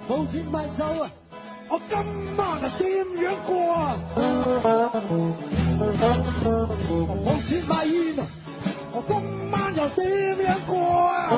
冇錢買酒啊！我今晚啊點樣過啊？冇錢買煙啊！我今晚又點樣過啊？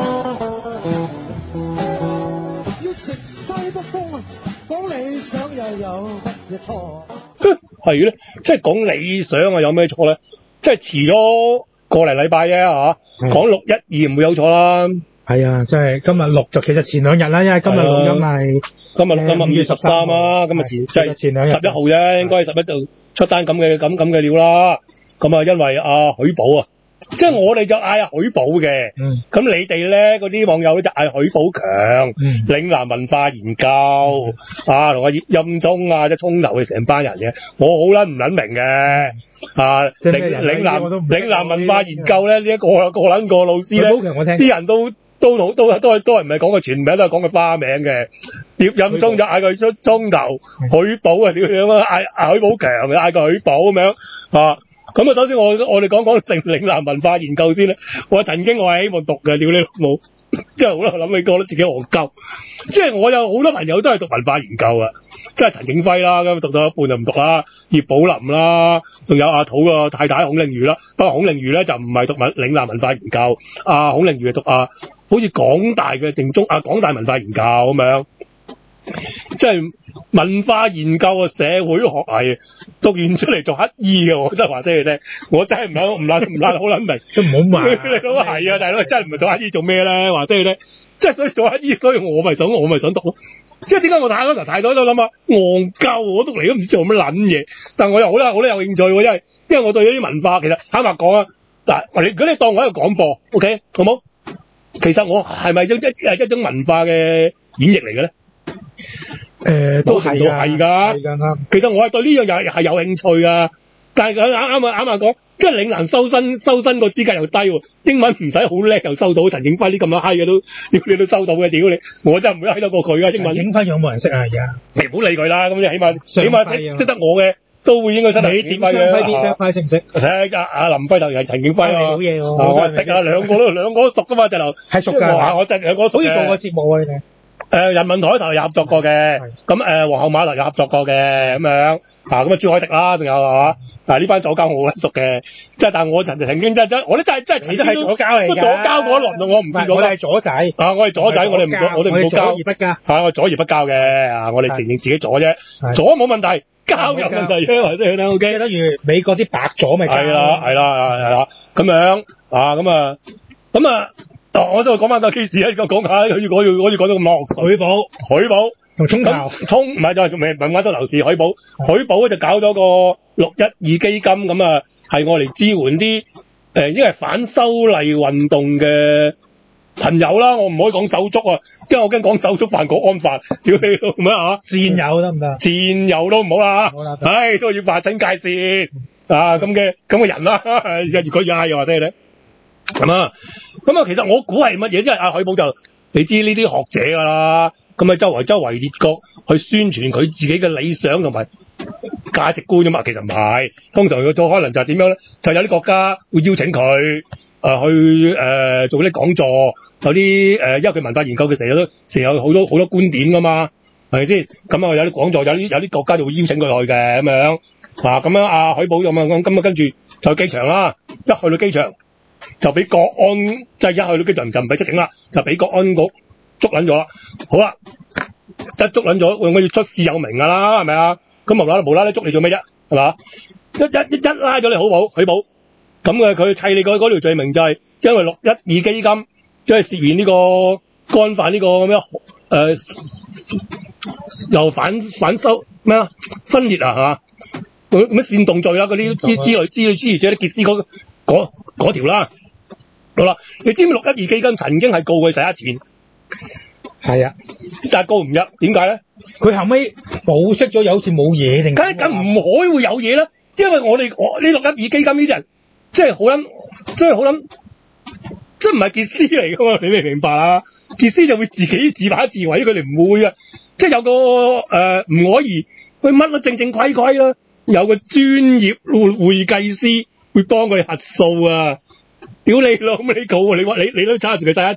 要食西北風啊！講理想又有乜嘢錯？ 係咧，即係講理想啊，有咩錯咧？即係遲咗個零禮拜啫嚇，講612唔會有錯啦。 係啊，即係今日錄就其實前兩日啦，因為今日錄音係今日5月13啊，今日即係前兩日 11號啫，應該11就出單咁嘅料啦。咁啊，因為阿許寶啊，即係我哋就嗌阿許寶嘅，咁你哋咧嗰啲網友咧就嗌許寶強，嶺南文化研究啊，同阿葉蔭中啊，即係葱頭嘅成班人嘅，我好撚唔撚明嘅啊，嶺南文化研究咧呢一個撚個老師咧，啲人都係唔係講佢全名，都係講佢花名嘅。葉蔭中就嗌佢出葱頭，許寶啊點樣啊？嗌許寶強就嗌佢許寶咁樣啊。咁啊，首先我哋講嶺南文化研究先咧。我曾經係希望讀嘅，屌你老母！即係好啦，諗起覺得自己戇鳩。即係我有好多朋友都係讀文化研究啊，即係陳景輝啦，咁讀到一半就唔讀啦。葉寶林啦，仲有阿土個太太孔令瑜啦。不過孔令瑜咧就唔係讀嶺南文化研究，孔令瑜係讀好似港大嘅港大文化研究咁樣。即係文化研究嘅社會學係讀完出嚟做乞衣嘅，我真係話俾你聽，我真係唔好撚明， 都唔好賣。 你都係啊，大佬真係唔係做乞衣做咩咧？話俾你聽，即係所以做乞衣，所以我咪想讀咯。即係點解我太多都諗下戇鳩，我讀嚟都唔知做乜撚嘢，但係我又好有興趣喎，因為我對呢啲文化其實坦白講啊，嗱，如果你當我一個廣播 ，OK 好冇？其實我係咪一種文化嘅演繹嚟嘅咧？都係㗎。其實我係對呢樣嘢係有興趣㗎，但係佢啱講，即係嶺南收生個資格又低喎，英文唔使好叻又收到，陳景輝啲咁樣閪嘅都你都收到嘅，屌你！我真係唔會閪得過佢㗎英文。 陳景輝有冇人識啊？而家你唔好理佢啦，咁你起碼識得我嘅。都會應該識得。你點雙輝啲雙輝識唔識？識阿林輝就係陳景輝啊！好嘢喎！我識啊，兩個都熟㗎嘛，就係熟㗎。我真兩個熟嘅。好似做過節目喎，你哋。人民台頭有合作過嘅，咁皇后碼頭有合作過嘅，咁樣咁朱凱迪啦，仲有係嘛？呢班左膠我好熟嘅，即係但係我曾經真係，我都真係都係左膠嚟㗎。左膠嗰一輪我唔見過。我哋係左仔。我係左仔，我哋唔好交。我哋左而不交。我左而不交嘅，我哋承認自己左啫，左冇問題。交有問題啫，或者咧 OK，即係等於美國啲白左咪係啦，咁樣咁啊，我都講翻個 case 啊，講下，好似講到咁耐。許寶同葱頭，唔係就係未揾到樓市。許寶就搞咗個612基金，咁啊係我嚟支援啲因為反修例運動嘅朋友啦，我唔可以講手足啊，因為我驚講手足犯國安法，屌你老咩嚇？戰友得唔得？戰友都唔好啦，都要劃清界線咁嘅人啦，越講越嗌又話啫咧，咁啊，其實我估係乜嘢？即係阿許寶就你知呢啲學者㗎啦，咁啊周圍列國去宣傳佢自己嘅理想同埋價值觀㗎嘛，其實唔係，通常佢做可能就係點樣咧？就有啲國家會邀請佢去做啲講座。有啲因為佢文化研究嘅成日有好多觀點噶嘛，係咪先？咁啊有啲講座，有啲國家就會邀請佢去嘅咁樣，咁樣阿許寶咁樣咁啊跟住就去機場啦，一去到機場就俾國安，即係一去到機場就唔俾出境啦，就俾國安局捉撚咗啦。好啦，一捉撚咗，我要出示有名噶啦，係咪啊？咁無啦啦捉你做咩啫？係嘛？一拉咗你許寶，咁佢砌你嗰條罪名就係因為612基金。即係涉嫌呢個干犯呢個咁樣又反修咩啊分裂啊係嘛？咁煽動罪啊嗰啲之類者啲傑斯嗰條啦。好啦，你知唔知612基金曾經係告佢洗黑錢？係啊，但係告唔入，點解咧？佢後尾保釋咗，又好似冇嘢定？梗唔可以會有嘢啦，因為我呢612基金呢啲人即係好撚。即係唔係傑斯嚟噶嘛？你明唔明白啊？傑斯就會自己自把自為，佢哋唔會啊！即係有個吳可怡，佢乜都正規啦，有個專業會計師會幫佢核數啊！屌你老母你告你都揸住佢洗黑錢，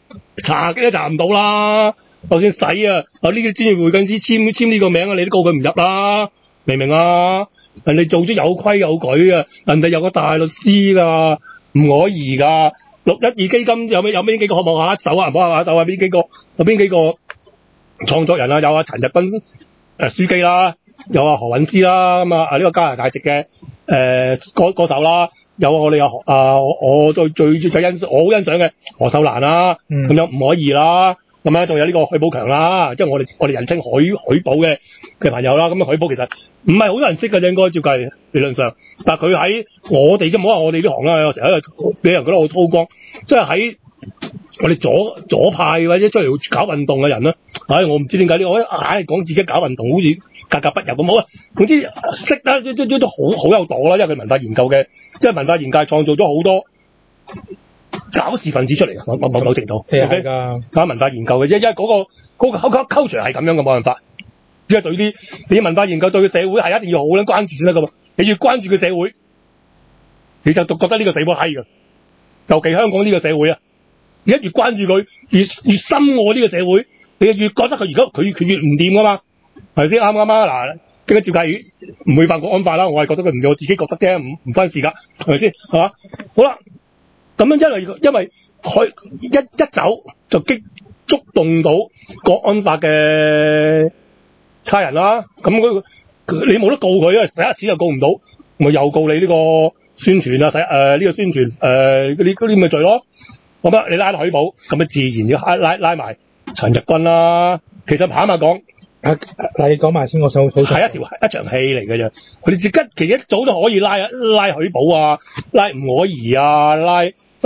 查都查唔到啦。就算使啊，呢啲專業會計師簽呢個名啊，你都告佢唔入啦，明唔明啊？人哋做咗有規有矩啊，人哋有個大律師㗎，唔可以㗎。612基金有邊幾個項目下一手啊？唔好下一手啊！邊幾個？有邊幾個創作人啊？有陳日君書記啦，有何韻詩啦，咁呢個加拿大籍嘅歌手啦，有我哋我最我好欣賞嘅何秀蘭啦，咁樣唔可以啦。咁樣仲有呢個許寶強啦，即係我哋人稱許寶嘅朋友啦。咁許寶其實唔係好多人識嘅，應該照計理論上，但係佢喺我哋即係唔好話我哋呢行啦，有時喺度俾人覺得好韜光，即係喺我哋左派或者出嚟搞運動嘅人啦。我唔知點解我硬係講自己搞運動好似格格不入咁好啊。總之識得都好有朵啦，因為佢文化研究嘅，即係文化研究創造咗好多搞事分子出嚟嘅，某程度係㗎，搞文化研究嘅，因為嗰個 culture 係咁樣嘅，冇辦法。因為對你文化研究對個社會係一定要好撚關注先得㗎嘛。你越關注個社會，你就覺得呢個社會係㗎。尤其香港呢個社會啊，而家越關注佢，越深愛呢個社會，你就越覺得佢越唔掂㗎嘛。係咪先？啱唔啱啊？嗱，即係照計唔會犯國安法啦。我係覺得佢唔掂，我自己覺得啫，唔關事㗎，係咪先？係嘛？好啦。咁樣因為佢一走就觸動到國安法嘅差人啦，咁你冇得告佢啊，使一次就告唔到，咪又告你呢個宣傳啊，呢個宣傳嗰啲咁嘅罪咯。我覺得你拉許寶，咁咪自然要拉埋陳日君啦。其實坦白講， 你講埋先，我想係一場戲嚟嘅啫。佢哋其實一早都可以拉許寶啊，拉吳靄儀啊，拉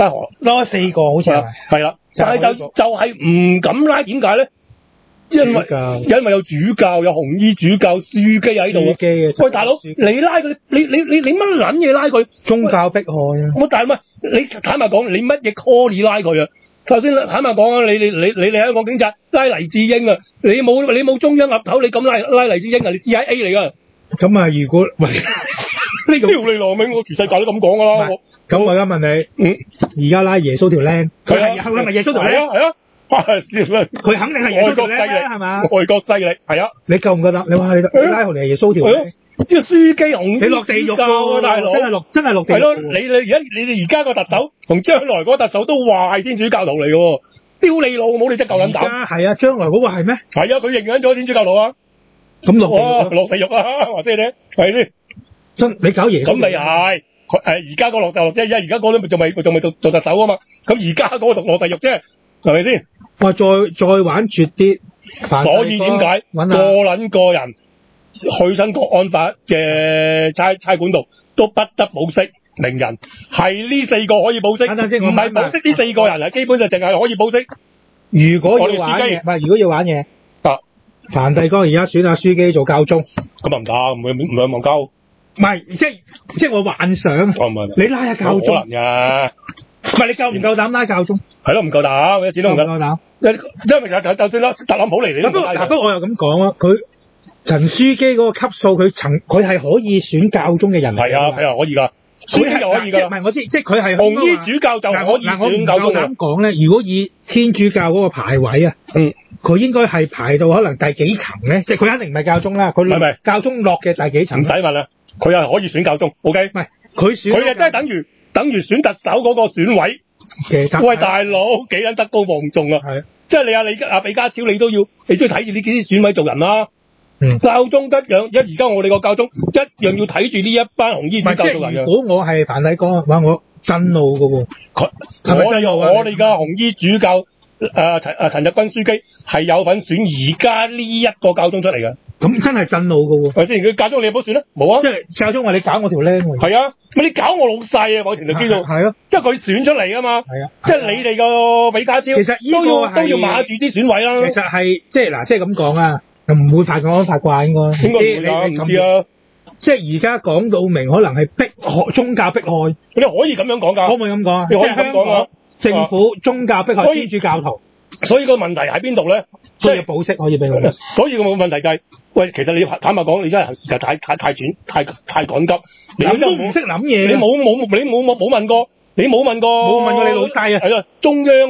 4個好似係啦，但係就係唔敢拉，點解咧？因為有主教，有紅衣主教書記喺度啊！喂，大佬，你拉佢，你乜撚嘢拉佢？ 宗教迫害啊！ 我但係你坦白講，你乜嘢 call 你拉佢啊？頭先坦白講啊，你香港警察拉黎智英啊，你冇中央岌頭，你咁拉黎智英啊？你 CIA 嚟㗎。 咁啊，如果喂呢個條你羅明，我全世界都咁講㗎啦。 咁我而家問你，而家拉耶穌條僆，佢係咪耶穌條僆？係啊。佢肯定係耶穌條僆啦，係嘛？ 外國勢力係啊。你夠唔夠膽？你話你拉嚟係耶穌條僆？ 呢個書記紅，你落地獄㗎，大佬， 真係落地獄。係咯， 你而家個特首同將來嗰個特首都話係天主教徒嚟嘅，丟你老母，你真夠膽膽。 係啊，將來嗰個係咩？ 係啊，佢認緊咗天主教徒啊。 咁落地獄啊，話知你係先。 真你搞耶穌？ 咁咪係，而家個落地獄啫，而家個都仲未做特首啊嘛。咁而家嗰個落地獄啫，係咪先？ 哇，再玩絕啲。 所以點解個撚個人去親國安法嘅差館度都不得保釋名人，係呢4個可以保釋，唔係保釋呢4個人啊，基本上淨係可以保釋。 如果要玩嘢，唔係如果要玩嘢，梵蒂岡而家選下書記做教宗， 咁啊唔得，唔會忘交。 唔係，即係我幻想，你拉下教宗， 可能㗎。 唔係你夠唔夠膽拉教宗？ 係咯，唔夠膽，一啲都唔夠膽。即係就算啦，特朗普嚟你。 不過我又咁講啊，佢陳書記嗰個級數，佢係可以選教宗嘅人嚟。係啊，可以㗎。書記就可以㗎。唔係我知，即係佢係紅衣主教就可以選教宗。 我唔夠膽講咧，如果以天主教嗰個排位啊，佢應該係排到可能第幾層咧？即係佢肯定唔係教宗啦，佢係教宗落嘅第幾層？ 唔使問啦，佢係可以選教宗。OK， 唔係佢選，佢係真係等於選特首嗰個選委。喂，大佬幾撚德高望重啊！係，即係你李家超，你都要睇住呢啲選委做人啦。教宗一樣，而家我哋個教宗一樣要睇住呢一班紅衣主教做人嘅。 如果我係梵蒂岡，話我震怒㗎喎。 我哋嘅紅衣主教陳日君書記係有份選而家呢一個教宗出嚟嘅。 咁真係震怒㗎喎。 係先，佢教宗你有冇選咧？冇啊。 即係教宗話你搞我條僆喎。 係啊，咪你搞我老細啊！某程度叫做係啊， 即係佢選出嚟㗎嘛。係啊，即係你哋個李家超，其實都要馬住啲選委啦。 其實係即係嗱，即係咁講啊，唔會犯國安法啩應該。 應該唔知啊。 即係而家講到明，可能係宗教迫害。 你可以咁樣講㗎。可唔可以咁講啊？ 即係香港政府宗教迫害天主教徒。 所以個問題喺邊度咧？ 所以保釋可以俾佢。 所以個問題就係，喂，其實你坦白講，你真係行事就太趕急。你都唔識諗嘢。你冇問過，你冇問過你老細啊？係啊，中央啊，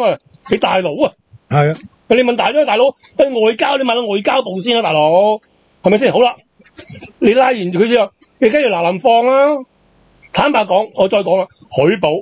你大佬啊， 係啊， 你問大佬，外交你問下外交部先啊，大佬，係咪先？好啦，你拉完佢之後，你跟住嗱臨放啦。坦白講，我再講啦，許寶，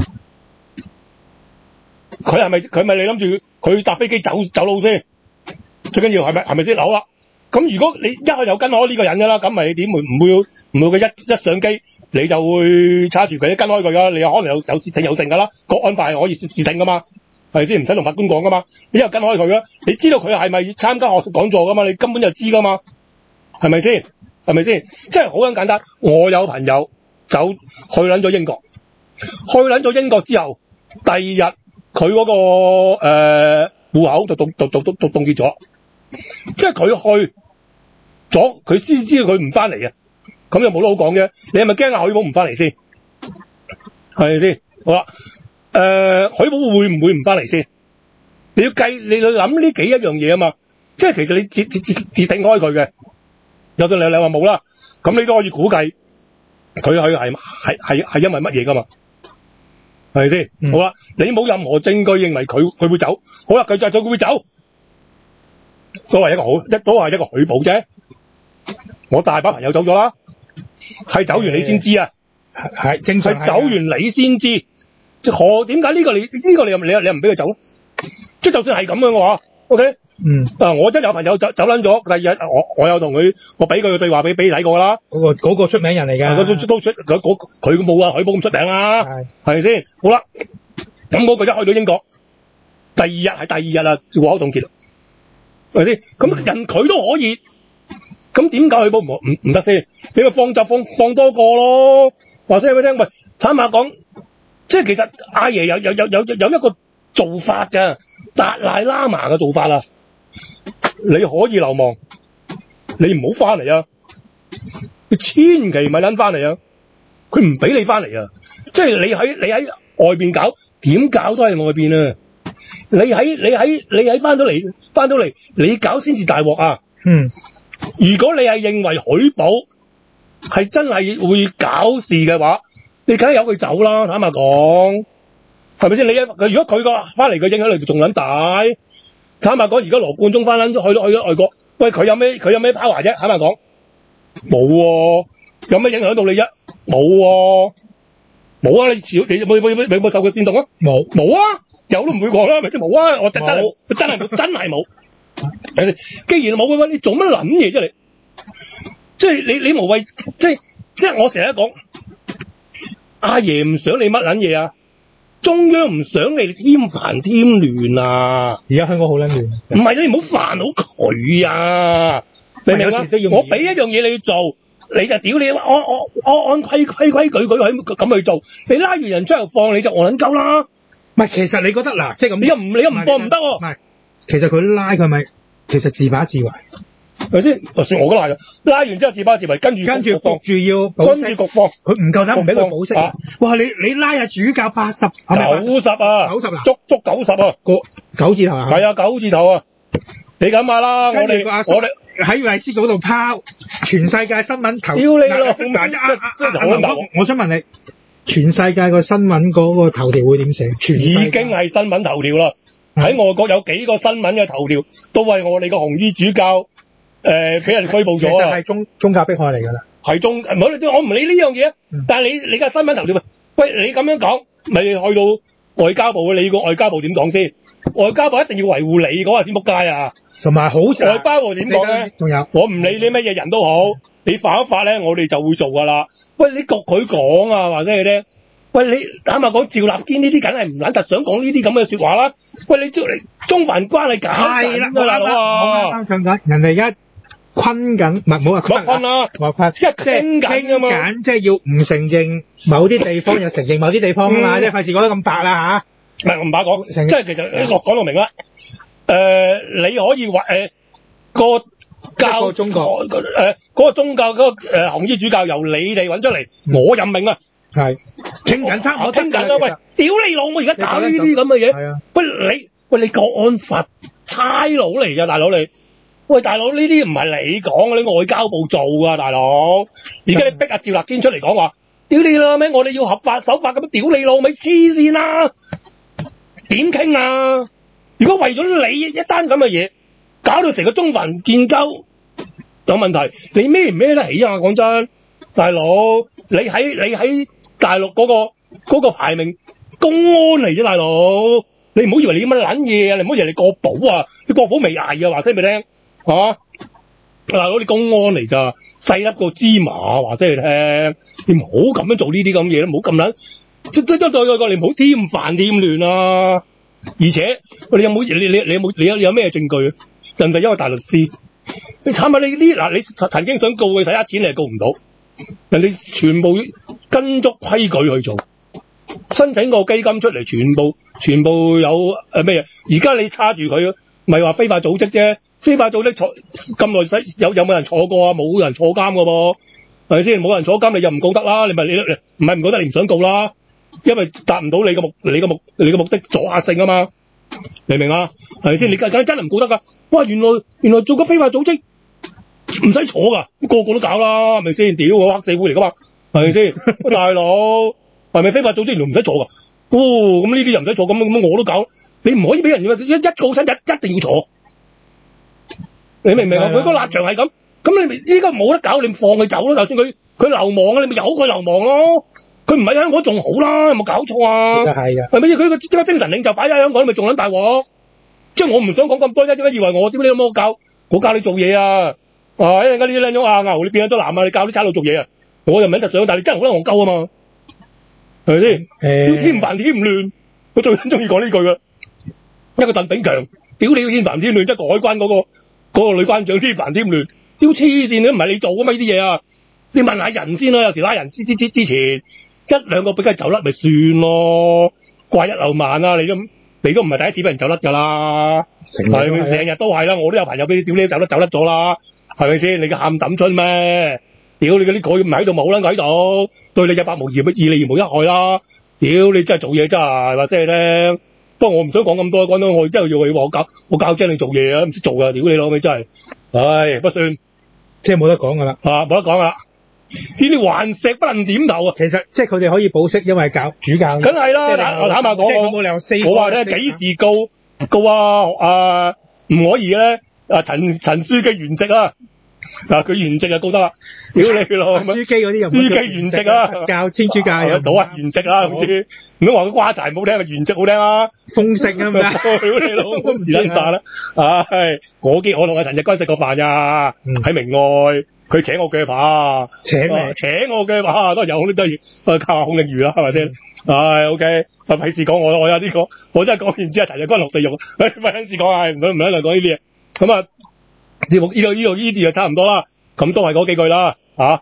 佢係咪你諗住佢搭飛機走路先？最緊要係咪先？好啦，咁如果你一係有跟開呢個人㗎啦，咁咪你點會唔會佢一上機你就會叉住佢跟開佢㗎？你有可能有竊聽有剩㗎啦，國安法係可以竊聽㗎嘛，係咪先？唔使同法官講㗎嘛，你又跟開佢啊？你知道佢係咪參加學術講座㗎嘛？你根本就知㗎嘛，係咪先？係咪先？即係好簡單，我有朋友走去撚咗英國，去撚咗英國之後，第二日佢嗰個戶口就凍結咗。即係佢去咗，佢先知道佢唔翻嚟啊！咁又冇得好講嘅。你係咪驚阿許寶唔翻嚟先？係咪先？好啦，許寶會唔會唔翻嚟先？你要計，你諗呢一樣嘢啊嘛。即係其實你截定開佢嘅，有陣你話冇啦，咁你都可以估計佢係因為乜嘢噶嘛？係咪先？好啦，你冇任何證據認為佢會走，好啦，佢就佢會走。都係一個許寶啫，我大把朋友走咗啦，係走完你先知啊，係正常係走完你先知，點解呢個你又唔俾佢走咧？即係就算係咁樣嘅話 ，OK， 我真有朋友走撚咗，第二日我有同佢，我俾佢嘅對話俾你睇過啦，嗰個出名人嚟㗎，佢冇啊許寶咁出名啦，係咪先？好啦，咁嗰個一去到英國，第二日啊，戶口凍結。係咪先？咁人佢都可以，咁點解許寶唔得先？你咪放多個咯。話聲俾佢聽，喂，坦白講，即係其實阿爺有一個做法㗎，達賴喇嘛嘅做法啊。你可以流亡，你唔好翻嚟啊！你千祈咪撚翻嚟啊！佢唔俾你翻嚟啊！即係你喺外邊搞，點搞都係外邊啊！你喺翻到嚟，你搞先至大鑊啊！如果你係認為許寶係真係會搞事嘅話，你梗係由佢走啦。坦白講，係咪先？如果佢個翻嚟嘅影響力仲撚大，坦白講，而家羅冠聰翻撚去咗外國，喂，佢有咩 power 啫？坦白講，冇喎，有咩影響到你啫？冇喎，冇啊！你有冇受佢煽動啊？冇啊！有都唔會過啦，咪即係冇啊！我真係冇。既然冇嘅話，你做乜撚嘢啫？你即係你無謂，即係我成日講，阿爺唔想你乜撚嘢啊！中央唔想你添煩添亂啊！而家香港好撚亂。唔係你唔好煩好佢啊！明唔明啊？我俾一樣嘢你做，你就屌你，按規矩咁去做。你拉完人之後放你就戇撚鳩啦。唔係，其實你覺得嗱，即係咁，你又唔放唔得喎。唔係，其實佢拉佢咪其實自把自為，係咪先？就算我都拉咗，拉完之後自把自為，跟住焗住要保釋，跟住焗放，佢唔夠膽唔俾佢保釋啊！哇，你拉下主教80，90啊，90啦，足90啊，個9字頭啊，係啊，9字頭啊，你諗下啦，我哋喺衛斯嗰度拋全世界新聞頭，屌你咯！我想問你。全世界個新聞嗰個頭條會點寫？已經係新聞頭條啦。喺外國有幾個新聞嘅頭條都係我哋個紅衣主教俾人拘捕咗啊！其實係宗教迫害嚟㗎啦。係唔好我唔理呢樣嘢，但係你嘅新聞頭條喂，你咁樣講，咪去到外交部，你個外交部點講先？外交部一定要維護你嗰個先仆街啊！同埋好外交部點講咧？仲有我唔理你乜嘢人都好，你犯一法咧，我哋就會做㗎啦。喂，你焗佢講啊，話聲你聽。喂，你坦白講，趙立堅呢啲梗係唔撚特想講呢啲咁嘅説話啦。喂，你中梵關係搞緊㗎啦，佬啊！啱上緊，人哋而家困緊，唔係唔好話困啦，即係傾緊啊嘛，即係要唔承認某啲地方，又承認某啲地方啊嘛，即係費事講得咁白啦嚇。唔係唔怕講，即係其實講到明啦。你可以話個教宗教嗰個宗教嗰個紅衣主教由你哋揾出嚟，我任命啊！係傾緊差唔多傾緊啦！喂，屌你老母！而家搞呢啲咁嘅嘢，係啊！喂你國安法差佬嚟㗎，大佬你！喂，大佬呢啲唔係你講嘅，你外交部做㗎，大佬！而家你逼阿趙立堅出嚟講話，屌你老味！我哋要合法守法咁，屌你老味！黐線啦！ 點傾啊？如果為咗你一單咁嘅嘢，搞到成個中環建交有問題，你孭唔孭得起啊？講真，大佬，你喺大陸嗰個排名公安嚟啫，大佬，你唔好以為你乜撚嘢啊，你唔好以為你國寶啊，你國寶未捱啊，話聲俾你聽，大佬你公安嚟咋，細粒個芝麻，話聲你聽，你唔好咁樣做呢啲咁嘢，唔好咁撚，你唔好添煩添亂啊！而且你有咩證據？人哋一個大律師，你慘下你曾經想告佢洗黑錢，你係告唔到，人哋全部跟足規矩去做，申請個基金出嚟，全部有咩嘢？而家你叉住佢，咪話非法組織啫？非法組織坐咁耐，有冇人坐過啊？冇人坐監噶噃，係咪先？冇人坐監，你又唔告得啦？你唔係唔告得，你唔想告啦？因為達唔到你嘅目的阻嚇性啊嘛，明唔明啊？係咪先？你梗係唔告得噶？哇！原來做個非法組織唔使坐噶，個個都搞啦，係咪先？屌，我黑社會嚟噶嘛，係咪先？大佬係咪非法組織原來唔使坐噶？咁呢啲又唔使坐，咁我都搞。你唔可以俾人一告親一定要坐，你明唔明啊？佢個立場係咁，咁你依家冇得搞，你放佢走咯。就算佢流亡啊，你咪由佢流亡咯。佢唔喺香港仲好啦，有冇搞錯啊？其實係啊，係咪先？佢個精神領袖擺喺香港，你咪仲撚大鑊？即係我唔想講咁多啫，點解以為我點解你有冇教？我教你做嘢啊！一陣間呢啲靚咗啊牛，你變咗多男啊！你教啲差佬做嘢啊！我又唔係特想，但係你真係好撚戇鳩啊嘛，係咪先？添煩添亂，我最中意講呢句噶。一個鄧炳強，屌你添煩添亂，即係海關嗰個女關長添煩添亂，屌黐線，都唔係你做噶嘛呢啲嘢啊！你問下人先啦，有時拉人之前一兩個俾佢走甩咪算咯，掛一漏萬啊！你都唔係第一次俾人走甩噶啦，係咪成日都係啦？我都有朋友俾你屌你走甩咗啦，係咪先？你個喊抌春咩？屌你嗰啲佢唔喺度冇啦，佢喺度對你有百無二利而無一害啦！屌你真係做嘢真係話聲你聽。不過我唔想講咁多，講到我真係要話我教精你做嘢啊，唔識做噶，屌你老味真係，唉不算， 即係冇得講噶啦， 冇得講噶啦。呢啲頑石不能點頭啊！ 其實即係佢哋可以保釋，因為主教。梗係啦，我坦白講，我話咧幾時告唔可以咧？陳書記原籍啊！佢原籍就告得啦，屌你咯！書記嗰啲又書記原籍啊， 教天主教又到啊原籍啊，好似唔好話佢瓜柴唔好聽，原籍好聽啊， 豐盛啊嘛， 屌你老，是撚炸啦！唉，我同阿陳日君食過飯呀，喺明愛，佢請我鋸扒，請我鋸扒都係有都要靠孔令瑜啦，係咪先？唉 ，OK，費事講我有啲講，我真係講完之後陳日君落地獄，費事講啊，唔想講呢啲嘢，咁啊。節目呢度就差唔多啦，咁都係嗰幾句啦，好，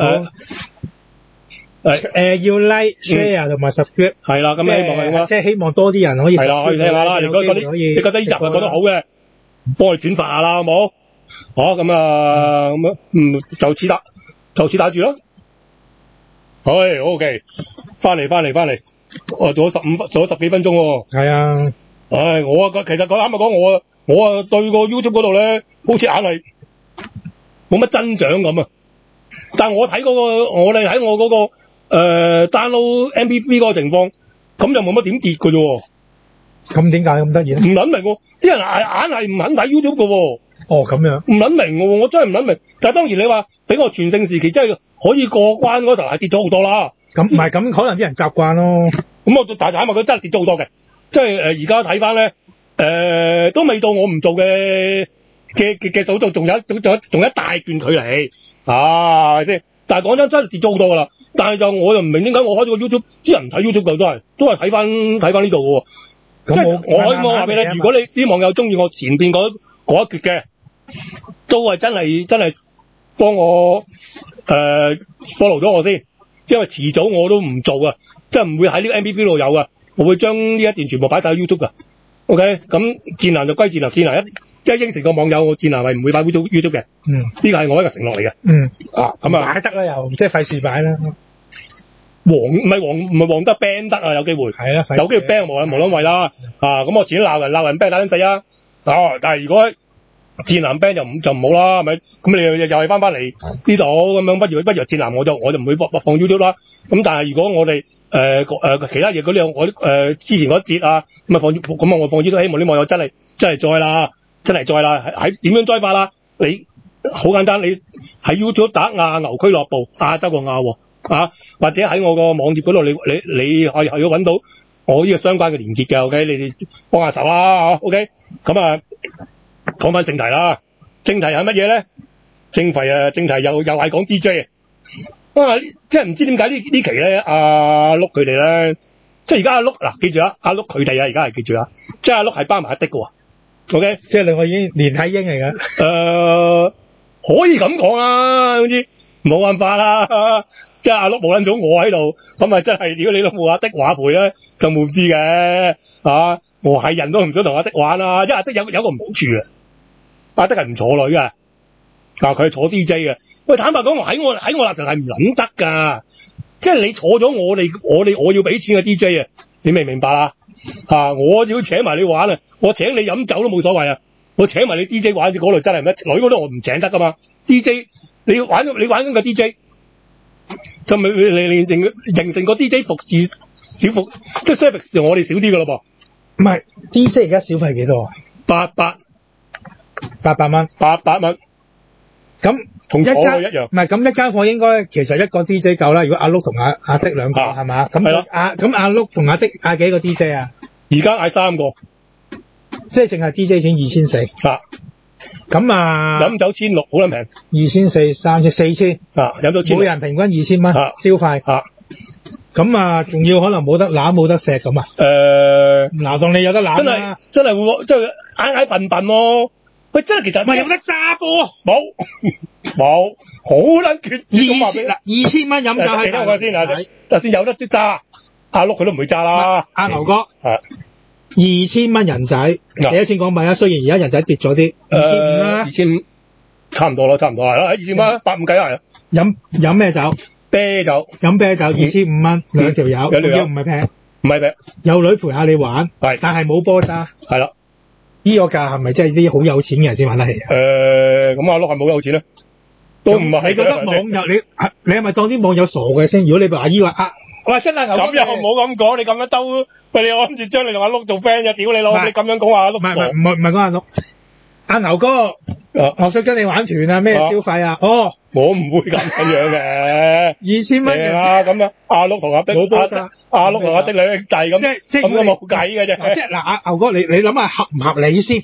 要 like share 同埋 subscribe， 係啦，咁希望係咁啦， 即係希望多啲人可以係啦，可以聽下啦，如果你覺得呢集係覺得好嘅，幫我轉發下啦，好冇？好，咁啊，就此打住啦，好 ，OK， 翻嚟，我做咗十幾分鐘喎， 係啊， 唉，我其實啱啱講我對個 YouTube 嗰度咧，好似硬係冇乜增長咁啊！但係我睇我哋喺我嗰個download MP3 嗰個情況，咁就冇乜點跌㗎啫。 咁點解咁得意咧？ 唔撚明喎，啲人硬係唔肯睇 YouTube 㗎喎。 哦，咁樣唔撚明喎，我真係唔撚明。但係當然你話俾我全盛時期真係可以過關嗰時候係跌咗好多啦。 咁唔係咁，可能啲人習慣咯。 咁我大膽話佢真係跌咗好多嘅，即係而家睇翻咧。都未到我唔做嘅數度，仲有一大段距離，係咪先？但係講真係跌咗好多噶啦。但係我又唔明點解我開咗個 YouTube，啲人睇 YouTube 都係睇翻呢度嘅喎。即係我可以話俾你，如果你啲網友中意我前邊嗰一橛嘅，都係真係幫我follow 咗我先，因為遲早我都唔做啊，即係唔會喺呢個 MP3 度有噶，我會將呢一段全部擺晒喺 YouTube 噶。OK， 咁賤男就歸賤男，賤男即係應承個網友，我賤男係唔會擺 YouTube 嘅。呢個係我一個承諾嚟嘅。咁啊，擺得啦又，即係費事擺啦。唔係黃得 ban 得啊，有機會。係啦，有機會 ban 無論為啦。咁我自己鬧人 ban 打緊死啊。但係如果賤男 band 就唔好啦，係咪？咁你又係翻嚟呢度咁樣，不如賤男我就唔會放 YouTube 啦。咁但係如果我哋其他嘢嗰啲我之前嗰一節啊，咁我放 YouTube，希望啲網友真係再啦，喺點樣栽法啦？你好簡單，你喺 YouTube 打亞牛俱樂部，亞洲個亞或者喺我個網頁嗰度，你係要揾到我呢個相關嘅連結嘅 ，OK？ 你哋幫下手啦 ，OK？ 咁啊，講翻正題啦。正題係乜嘢咧？正題又係講 DJ 啊！即係唔知點解呢期咧，阿碌佢哋咧，即係而家阿碌嗱，記住啊，阿碌佢哋啊，而家係記住啊，即係阿碌係包埋阿的嘅喎 ，OK？ 即係我已經連體嬰嚟㗎。 可以咁講啦，總之冇辦法啦。即係阿碌冇撚咗我喺度，咁啊真係如果你都冇阿的話陪咧，就冇啲嘅我係人都唔想同阿的玩啦，因為阿的有個唔好處啊，阿的係唔坐女嘅，佢係坐 DJ 嘅。喂，坦白講，喺我立場係唔撚得㗎，即係你坐咗我要俾錢嘅 DJ 啊，你明唔明白啊？我要請埋你玩啊，我請你飲酒都冇所謂啊，我請埋你 DJ 玩嗰度真係唔得，女嗰度我唔請得㗎嘛。DJ 你玩緊個 DJ。就咪你形成個 DJ 服侍小服，即係 service 我哋少啲㗎咯噃。 唔係 DJ 而家小費幾多啊？800蚊。800蚊。咁同坐一樣。 唔係咁一間房應該其實一個 DJ 夠啦。如果阿碌同阿的兩個係嘛？咁係咯。咁阿碌同阿的嗌幾個 DJ 啊？ 而家嗌3個， 即係淨係 DJ 錢2400。咁啊， 飲酒1600，好撚平 ，2400、3000、4000， 飲到每人平均2000蚊消費，咁啊，仲要可能冇得攬冇得錫咁啊，嗱，當你有得攬啦， 真係會即係嗌笨笨咯，喂，真係其實唔係有得揸波，冇，好撚決 2000蚊飲酒係我先就算有得揸，阿碌佢都唔會揸啦， 阿牛哥。2000蚊人仔，幾多錢港幣啊？雖然而家人仔跌咗啲，2500啦 ，2500差唔多啦，係啦，2000蚊，85計係。 飲咩酒？ 啤酒。 飲啤酒2500蚊，兩條友，仲要唔係平？ 唔係平。 有女陪下你玩， 係， 但係冇波揸。 係啦。 呢個價係咪真係啲好有錢嘅人先玩得起？ 咁阿碌係冇有錢咧？都唔係。 你覺得網友你係咪當啲網友傻嘅先？如果你話依話喂，真係牛哥， 咁又冇咁講，你咁樣兜，喂，我諗住將你同阿碌做 friend 嘅，屌你老，你咁樣講話阿碌傻， 唔係講阿碌，阿牛哥，我想跟你玩團啊，咩消費啊？我唔會咁樣嘅 ，2000蚊啊，咁樣，阿碌同阿的，阿碌同阿的兩兄弟咁， 即係咁都冇計嘅啫。 即係嗱，阿牛哥，你諗下合唔合理先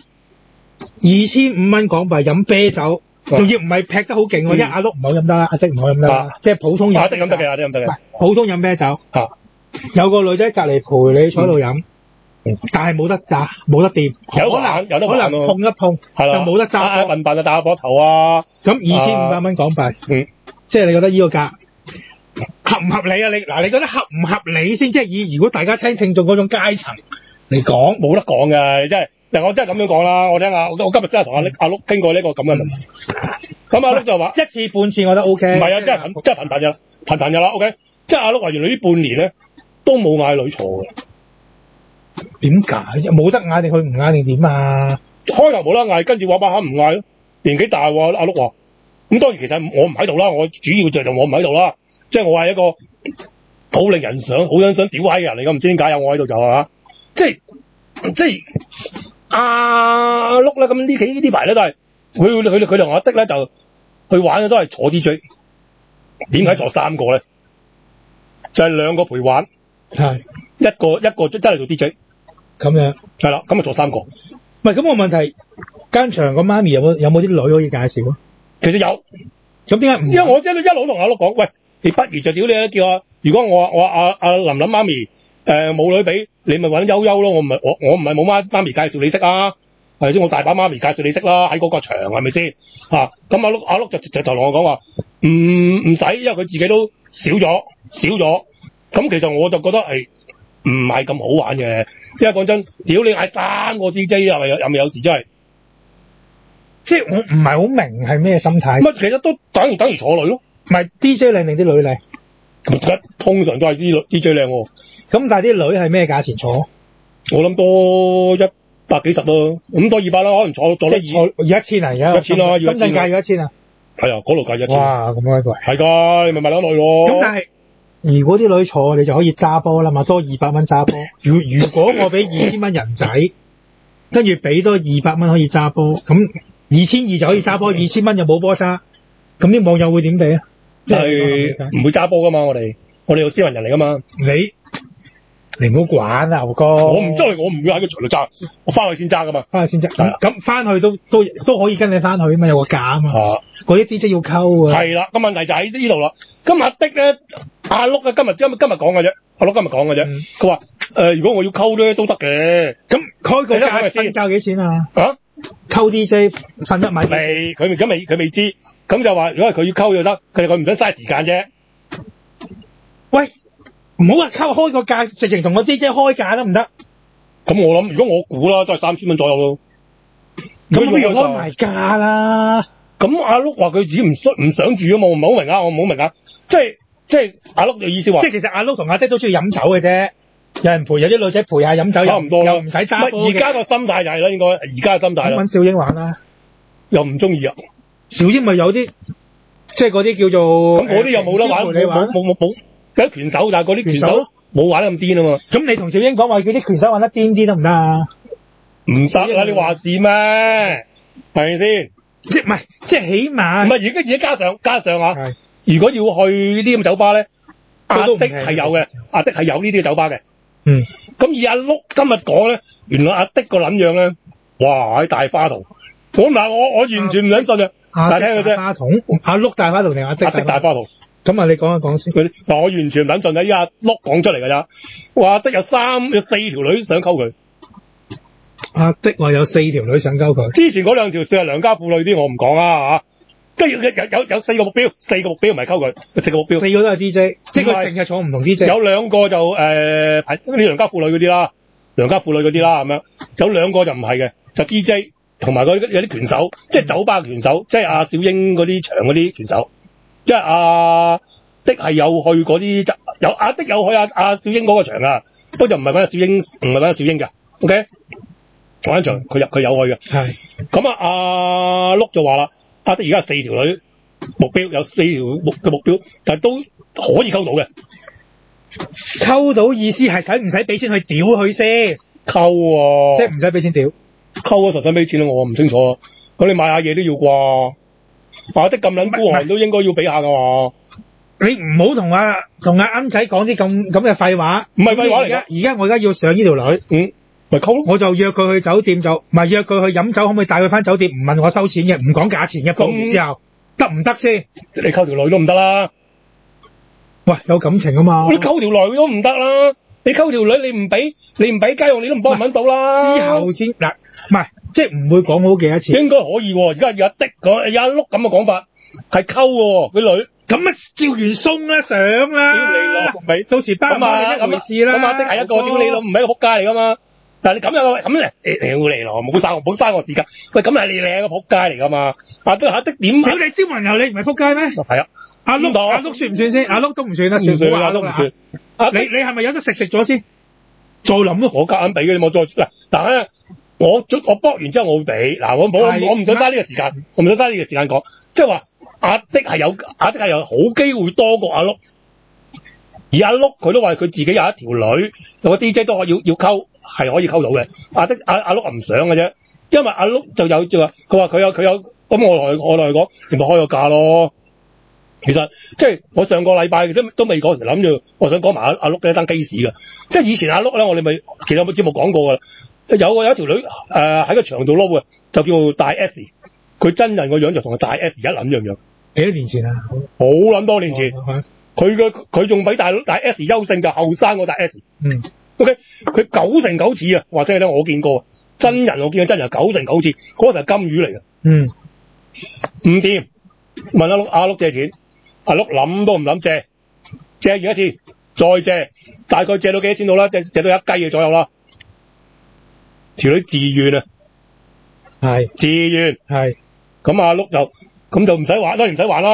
？2500蚊港幣飲啤酒。仲要唔係劈得好勁喎，因為阿碌唔好飲得啦，阿的唔好飲得啦，即係普通飲。 阿的飲得嘅，阿的飲得嘅。 普通飲啤酒。有個女仔隔離陪你坐喺度飲，但係冇得揸，冇得掂。可能碰一碰就冇得揸。 笨笨就打下膊頭啊！ 咁2500蚊港幣，即係你覺得呢個價合唔合理啊？你覺得合唔合理先？即係以如果大家聽眾嗰種階層嚟講， 冇得講嘅，真係。嗱，我真係咁樣講啦，我聽下，我今日先係同阿碌傾過呢個咁嘅問題。咁阿碌就話一次半次我覺得 OK。 唔係啊，真係頻頻嘅啦 ，OK。即係阿碌話原來呢半年咧都冇嗌女坐嘅。 點解？冇得嗌定佢唔嗌定點啊？ 開頭冇得嗌，跟住話把下唔嗌咯。年紀大喎，阿碌話。咁當然其實我唔喺度啦，我主要就我唔喺度啦。即係我係一個好令人想屌閪嘅人嚟㗎，唔知點解有我喺度就係嘛？即係。阿碌咧，咁呢排咧都係佢同阿的咧就去玩嘅都係坐 DJ。點解坐3個咧？就係2個陪玩， 係一個真係做 DJ。 咁樣係啦，咁啊坐3個。 唔係咁個問題，間場個媽咪有冇啲女可以介紹啊？ 其實有。咁點解唔？因為我一路同阿碌講，喂，你不如就屌你啦，叫我如果我阿琳琳媽咪。冇女俾你咪揾悠悠咯，我唔係冇媽咪介紹你識啊，係咪先？我大把媽咪介紹你識啦，喺嗰個場係咪先？咁阿碌就同我講話唔使，因為佢自己都少咗，咁其實我就覺得係唔係咁好玩嘅，因為講真，屌你嗌3個 DJ 係咪有時真係， 即係我唔係好明係咩心態。 乜其實都等於坐女咯， 唔係 DJ 靚定啲女靚？ 通常都係啲 DJ 靚喎。 咁但係啲女係咩價錢坐？ 我諗多百幾十咯，咁多200啦，可能坐得即係要1000啊，而家 1000啦， 深圳價要1000啊。 係啊，嗰度計1000。 哇，咁鬼貴。 係㗎，你咪買得耐咯。 咁但係如果啲女坐，你就可以揸波啦嘛，多200蚊揸波。如果我俾2000蚊人仔，跟住俾多200蚊可以揸波，咁2200就可以揸波，2000蚊就冇波揸。咁啲網友會點俾啊？ 即係唔會揸波㗎嘛，我哋有斯文人嚟㗎嘛。 你唔好玩啊，牛哥！ 我唔會喺個場度揸，我翻去先揸噶嘛。 翻去先揸，咁翻去都可以跟你翻去啊嘛，有個價啊嘛。嗰啲 DJ 要溝啊。係啦，個問題就喺呢度啦。咁阿的咧，阿碌啊，今日講嘅啫，阿碌今日講嘅啫。佢話如果我要溝咧都得嘅。咁開個價瞓覺幾錢啊？啊？溝 DJ 瞓一米。佢未知，咁就話如果係佢要溝就得，佢唔想嘥時間啫。喂！唔好話開個價，直情同個 DJ 開價得唔得？咁我諗，如果我估啦，都係30蚊左右咯。咁不如開埋價啦。咁阿碌話佢自己唔想住啊嘛，我唔係好明啊，我唔好明啊。即係阿碌嘅意思話，即係其實阿碌同阿的都中意飲酒嘅啫。有人陪，有啲女仔陪下飲酒，差唔多又唔使揸波嘅。而家個心態就係啦，應該而家嘅心態啦。揾小英玩啦，又唔中意啊。小英咪有啲，即係嗰啲叫做咁嗰啲又冇得玩，冇。有啲拳手，但係嗰啲拳手冇玩得咁癲啊嘛。咁你同小英講話，叫啲拳手玩得癲啲得唔得啊？唔得啦，你話事咩？係咪先？即係起碼唔係而家加上啊！如果要去呢啲咁酒吧咧，阿的係有嘅，阿的係有呢啲酒吧嘅。嗯。咁而阿碌今日講咧，原來阿的個撚樣咧，哇！喺大花筒，我完全唔想信啊！大家聽嘅啫。花筒，阿碌大花筒定阿的大花筒？咁啊，你講一講先。嗱，我完全唔撚信啊！依家碌講出嚟㗎咋，話的有4條女想溝佢。阿的話有4條女想溝佢。之前嗰2條算係良家婦女啲，我唔講啦嚇。即係有4個目標，4個目標唔係溝佢，4個目標。4個都係 DJ，即係佢成日坐唔同 DJ。有2個就係啲良家婦女嗰啲啦，良家婦女嗰啲啦咁樣。有2個就唔係嘅，就 DJ 同埋有啲拳手，即係酒吧拳手，即係阿小英嗰啲場嗰啲拳手。即係阿的係有去嗰啲，阿的有去阿小英嗰個場啊，不過就唔係揾阿小英，唔係揾阿小英㗎 ，OK？ 嗰間場佢有去嘅。係。咁阿碌就話啦，阿的而家4條女目標，有4條嘅目標，但係都可以溝到嘅。溝到意思係使唔使俾錢去屌佢先？溝喎。即係唔使俾錢屌。溝啊，實使俾錢啦，我唔清楚啊。咁你買下嘢都要啩？阿的咁撚孤寒都應該要俾下噶嘛？你唔好同阿啱仔講啲咁嘅廢話，唔係廢話嚟噶。而家我要上呢條女，咪溝咯。我就約佢去酒店，就唔係約佢去飲酒，可唔可以帶佢翻酒店？唔問我收錢嘅，唔講價錢嘅。講完之後得唔得先？你溝條女都唔得啦。喂，有感情啊嘛。你溝條女都唔得啦。你溝條女你唔俾家用，你都唔幫唔揾到啦。之後先嗱。唔係，即係唔會講好幾多次。應該可以喎，而家有的講，有阿碌咁嘅講法，係溝喎佢女。咁啊，照完鬆啦，上啦。屌你老味，到時包埋一回事啦。咁阿的係一個屌你老，唔係一個仆街嚟噶嘛。但係你咁樣咁嚟，屌你老，唔好嘥我時間。喂，咁係你係一個仆街嚟噶嘛？阿的點？屌你刁民又你唔係仆街咩？係啊。阿碌算唔算先？阿碌都唔算啦，算阿碌唔算。你係咪有得食咗先？再諗咯，我夾硬俾嘅，你冇再嗱，但係咧。我搏完之後我會俾嗱，我唔想嘥呢個時間，我唔想嘥呢個時間講，即係話阿的係有好機會多過阿碌，而阿碌佢都話佢自己有一條女，有個 DJ 都可以要溝，係可以溝到嘅。阿碌唔想嘅啫，因為阿碌就話佢話佢有，咁我同佢講，你咪開個價咯。其實即係我上個禮拜都未講，諗住我想講埋阿碌嘅一單 case 嘅，即係以前阿碌咧，我哋咪其實有冇節目講過㗎。有一條女喺個場度撈嘅，就叫大 S。佢真人個樣就同個大 S 一撚樣。幾多年前啊？好撚多年前。佢仲比大 S 優勝，就後生過大 S。嗯。OK， 佢9成9次啊！或者係咧，我見過真人，我見過真人9成9次，嗰時係金魚嚟嘅。嗯。唔掂，問阿碌借錢，阿碌諗都唔諗借完一次，再借，大概借到幾多錢到啦？借到1雞嘅左右啦。條女自願啊，係自願係，咁阿碌就唔使還，當然唔使還啦。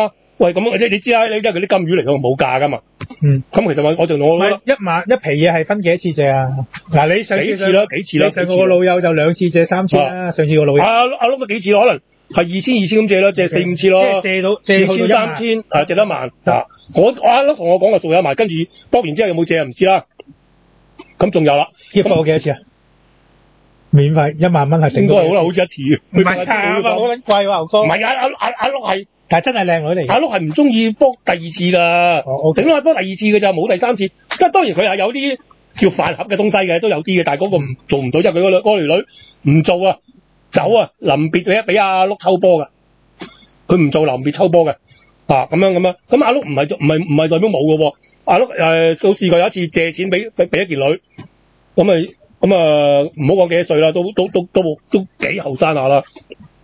喂，咁你知啦，你即係佢啲金魚嚟講冇價噶嘛。咁其實我就我一晚一皮嘢係分幾多次借啊？嗱，你上次幾次啦？你上個老友就2次借3次啦。上次個老友阿碌都幾次咯，可能係2000咁借啦，借4-5次咯。 即係借 2000、3000借得1萬。阿碌同我講個數1萬，跟住博完之後有冇借唔知啦。咁仲有啦， 要博我幾多次啊？免費1萬蚊係應該係好似一次嘅。 唔係好撚貴喎，牛哥。 唔係阿碌係。 但係真係靚女嚟。 阿碌係唔中意博第二次㗎，頂多係博第二次㗎咋，冇第三次。即係當然佢係有啲叫飯盒嘅東西嘅，都有啲嘅，但係嗰個做唔到，因為佢嗰條女唔做啊，走啊，臨別俾阿碌抽波㗎，佢唔做臨別抽波嘅，咁樣。咁阿碌唔係代表冇嘅喎，阿碌都試過有一次借錢俾一件女，咁啊唔好講幾多歲啦，都幾後生下啦，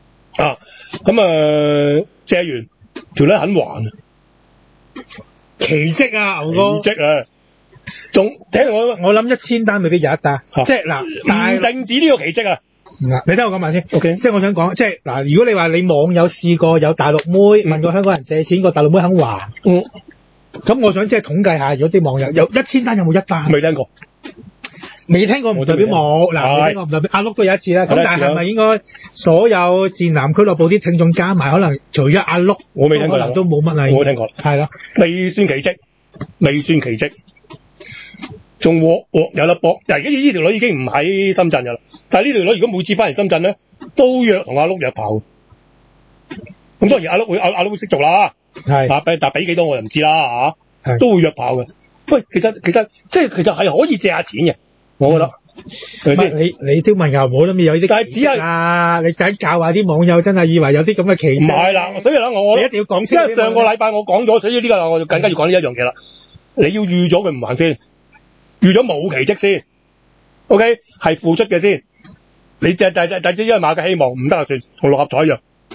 借完條女肯還啊！ 奇蹟啊，牛哥！ 奇蹟啊！仲聽我諗1000單未必有一單，即係嗱， 唔淨止呢個奇蹟啊！ 你聽我講埋先 ，OK， 即係我想講，即係嗱，如果你話你網友試過有大陸妹問過香港人借錢，個大陸妹肯還，咁我想即係統計下，如果啲網友有1000單有冇一單？ 未聽過。 未聽過唔代表冇，嗱，未聽過唔代表阿碌都有一次啦。咁但係咪應該所有賤男俱樂部啲聽眾加埋，可能除咗阿碌， 我未聽過，可能都冇乜啦。 我冇聽過， 係咯， 未算奇蹟，未算奇蹟，仲鑊有得搏。而家呢條女已經唔喺深圳㗎啦，但係呢條女如果每次翻嚟深圳咧，都約同阿碌約炮。咁當然阿碌會識做啦，係，但係俾幾多我就唔知啦嚇，都會約炮嘅。喂，其實即係其實係可以借下錢嘅。我覺得， 你都問又冇啦，有啲，但係只係啊，你教下啲網友真係以為有啲咁嘅奇蹟。唔係啦，所以咧我你一定要講清楚。 因為上個禮拜我講咗，所以呢個我就更加要講呢一樣嘢啦。你要預咗佢唔還先，預咗冇奇蹟先 ，OK， 係付出嘅先。你只因為買嘅希望唔得就算，同6合彩一樣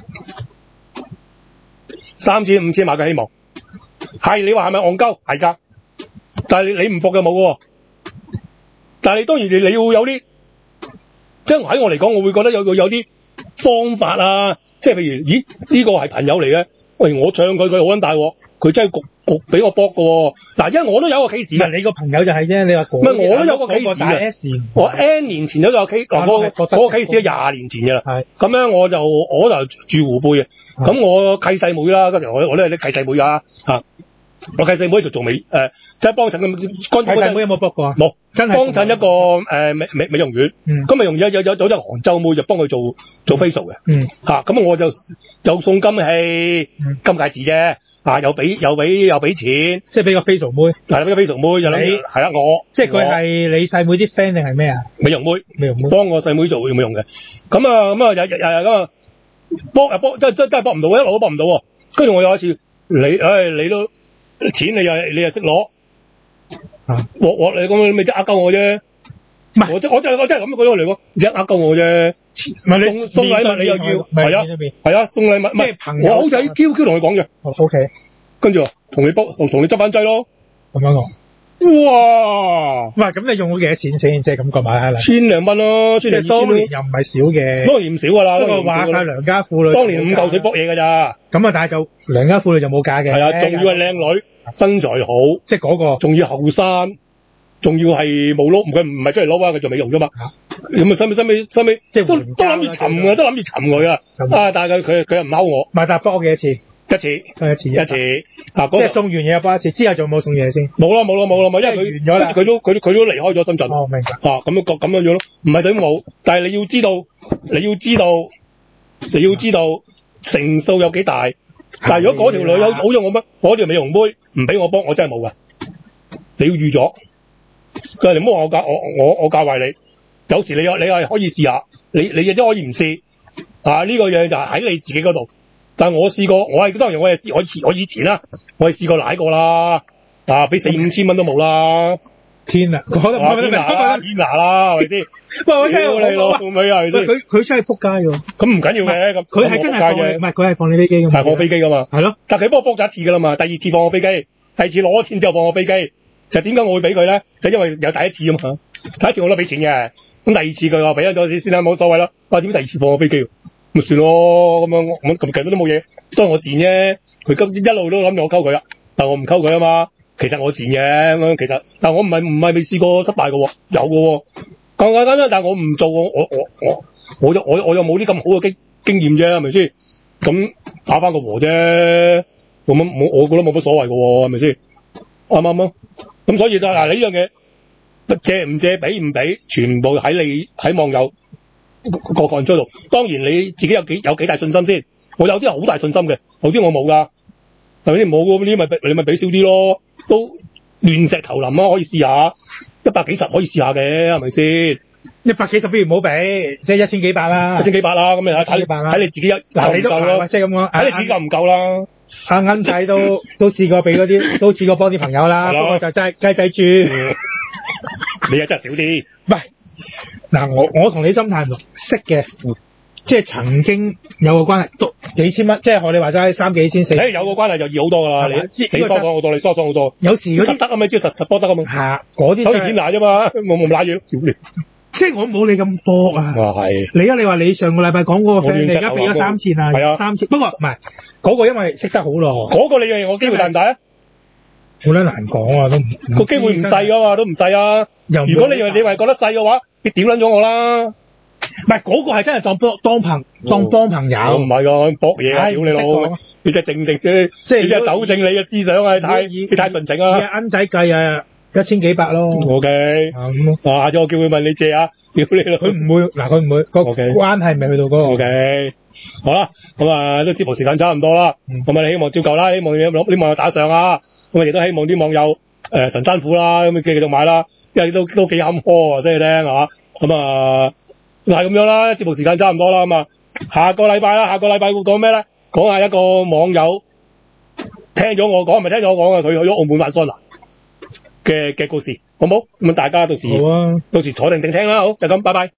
，3千5千買嘅希望，係你話係咪戇鳩？係㗎，但係你唔服嘅冇喎。但係你當然你要有啲，即係喺我嚟講，我會覺得有啲方法啊，即係譬如，咦呢個係朋友嚟嘅，喂我唱佢好撚大鑊，佢真係焗俾我搏㗎喎。嗱，因為我都有個 case 嘅， 你個朋友就係啫，你話唔係我都有個 case 嘅，我 N 年前都有個 case，嗰個 case 20年前嘅啦。係咁樣我就住湖貝嘅，咁我契細妹啦，嗰時我都係啲契細妹啊嚇。我契細妹就做美即係幫襯咁。契細妹有冇搏過啊？ 冇，真係幫襯一個美容院。咁美容院有隻杭州妹就幫佢做 facial 嘅。咁我就送金器、金戒指啫。又俾錢，即係俾個 facial 妹。 係俾個 facial 妹就諗係啦，我即係佢係你細妹啲 friend 定係咩啊？ 美容妹幫我細妹做美容嘅。咁啊搏真係搏唔到，一路都搏唔到。跟住我有一次你都。錢你又識攞，鑊你咁你咪即係呃鳩我啫，唔係我真係咁講咗嚟講，即係呃鳩我啫，唔係你送禮物你又要，係啊送禮物，即係朋友，我好似喺 QQ 同佢講嘅 ，OK， 跟住同你執翻劑咯， 咁樣講，哇，喂咁你用咗幾多錢先？即係咁講買下啦，1000零蚊咯，即係當年又唔係少嘅，當年唔少㗎啦，不過話晒良家婦女，當年5嚿水搏嘢㗎咋，咁啊但係就良家婦女就冇價嘅，係啊，仲要係靚女。身材好，即係嗰個，仲要後生，仲要係冇撈，佢唔係出嚟撈啊，佢做美容啫嘛。咁啊，收尾，即係都諗住沉嘅，都諗住沉佢啊。但係佢又唔溝我。但係幫我幾多次？一次。即係送完嘢又幫一次，之後仲冇送嘢先？冇啦，因為佢完咗啦。佢都離開咗深圳。哦，明白。咁樣咯，唔係等於冇，但係你要知道成數有幾大。但係如果嗰條女好似我乜，嗰條美容妹唔俾我幫，我真係冇㗎。你要預咗，佢話你唔好話我教壞你。有時你係可以試下，你亦都可以唔試。呢個嘢就係喺你自己嗰度。但係我試過，當然我以前啦，我係試過舐過啦。俾4-5千蚊都冇啦。天啊！天拿啦，係咪先？喂，我真係你老妹啊，係咪先？佢真係撲街喎！咁唔緊要嘅，咁佢係真係放你，唔係佢係放你飛機㗎嘛？係放我飛機㗎嘛？係咯。但係佢幫我搏咗一次㗎啦嘛，第二次放我飛機，第二次攞咗錢之後放我飛機。就點解我會俾佢咧？就因為有第一次啊嘛。第一次我都俾錢嘅，咁第二次佢話俾咗錢先啦，冇所謂啦。點解第二次放我飛機？ 咪算咯，咁樣咁其實都冇嘢，都係我賤啫。佢一路都諗住我溝佢啊，但我唔溝佢啊嘛。其實我賤嘅咁樣，其實但我唔係未試過失敗嘅喎，有嘅喎。咁簡單，但係我唔做，我又冇啲咁好嘅經驗啫，係咪先？咁打翻個和啫，我覺得冇乜所謂嘅喎，係咪先？啱唔啱啊？咁所以就嗱，你呢樣嘢借唔借，俾唔俾，全部喺網友個個人追度。當然你自己有幾大信心先。我有啲係好大信心嘅，有啲我冇㗎，係咪先？冇嗰啲你咪俾少啲咯，都亂石頭林啊，可以試下100幾十可以試下嘅，係咪先？100幾十不如唔好俾，即係1000幾百啦，1000幾百啦，咁你睇你自己嗱，你都夠咯，即係咁講，睇你自己夠唔夠啦。阿銀仔都試過俾嗰啲，都試過幫啲朋友啦，不過就真係雞仔豬，你又真係少啲。唔係嗱，我同你心態唔同，識嘅。即係曾經有個關係，都幾千蚊，即係學你話齋3幾千4。有個關係就易好多㗎啦，你疏講好多，你疏講好多。有時嗰啲得啊嘛，即係實波得啊嘛。係嗰啲好似天拿啫嘛，冇揦嘢咯，即係我冇你咁搏啊。係。你話你上個禮拜講嗰個 friend，你而家俾咗3000啊？係啊，3000。不過唔係嗰個，因為識得好咯。嗰個你認為我機會大唔大啊？好撚難講啊，都唔個機會唔細㗎嘛，都唔細啊。如果你認為覺得細嘅話，你點撚咗我啦？唔係嗰個係真係當幫朋友，唔係㗎，搏嘢啊！屌你老，你真係正定啫，即係你真係糾正你嘅思想啊！你太純情啊！奀仔計啊，1000幾百咯。OK，下次我叫佢問你借啊，屌你老！佢唔會，佢唔會，個關係未去到嗰個。OK，好啦，咁啊，都節目時間差唔多啦，咁啊，希望照舊啦，希望啲網友打上啊，咁啊，亦都希望啲網友神辛苦啦，咁繼續買啦，因為都幾坎坷啊，真係聽係嘛，咁啊。係咁樣啦，節目時間差唔多啦，咁啊，下個禮拜會講咩咧？講下一個網友聽咗我講，唔係聽咗我講啊，佢去咗澳門玩桑拿嘅故事，好唔好？咁大家到時坐定定聽啦，好，就咁，拜拜。